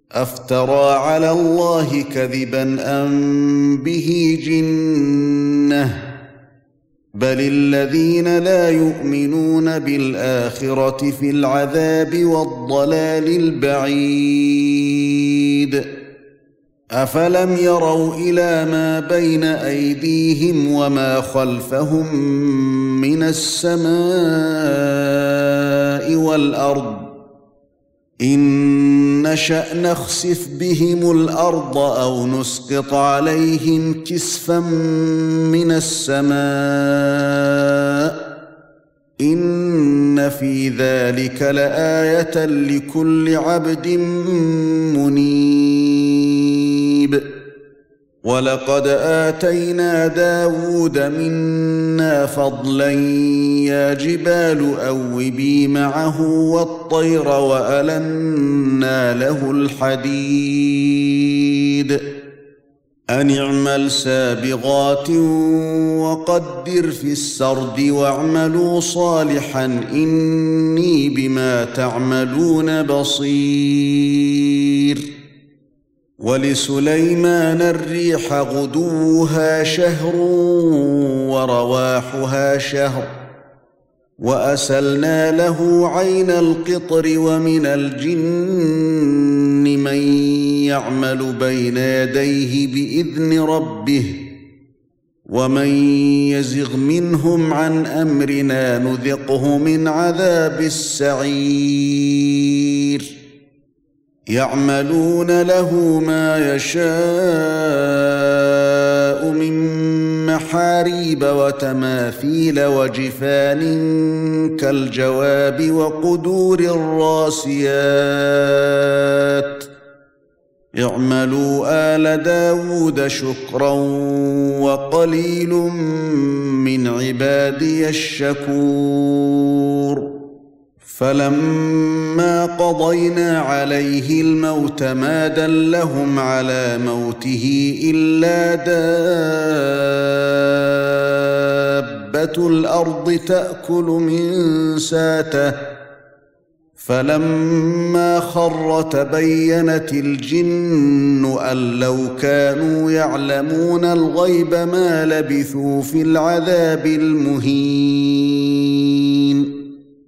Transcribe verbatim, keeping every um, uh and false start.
أفترى على الله كذبا أم به جنة بل الذين لا يؤمنون بالآخرة في العذاب والضلال البعيد أفلم يروا إلى ما بين أيديهم وما خلفهم من السماء والأرض إن نشأ نخسف بهم الأرض أو نسقط عليهم كسفا من السماء إن في ذلك لآية لكل عبد منيب ولقد آتينا داود منا فضلا يا جبال أوبي معه والطير وألنا له الحديد أن اعمل سابغات وقدر في السرد واعملوا صالحا إني بما تعملون بصير ولسليمان الريح غدوها شهر ورواحها شهر وأسلنا له عين القطر ومن الجن من يعمل بين يديه بإذن ربه ومن يزغ منهم عن أمرنا نذقه من عذاب السعير يعملون له ما يشاء من محاريب وتماثيل وجفان كالجواب وقدور الراسيات اعملوا آل داود شكرا وقليل من عبادي الشكور فلما قضينا عليه الموت ما دلهم على موته إلا دابة الأرض تأكل من ساته فلما خر تبينت الجن أن لو كانوا يعلمون الغيب ما لبثوا في العذاب المهين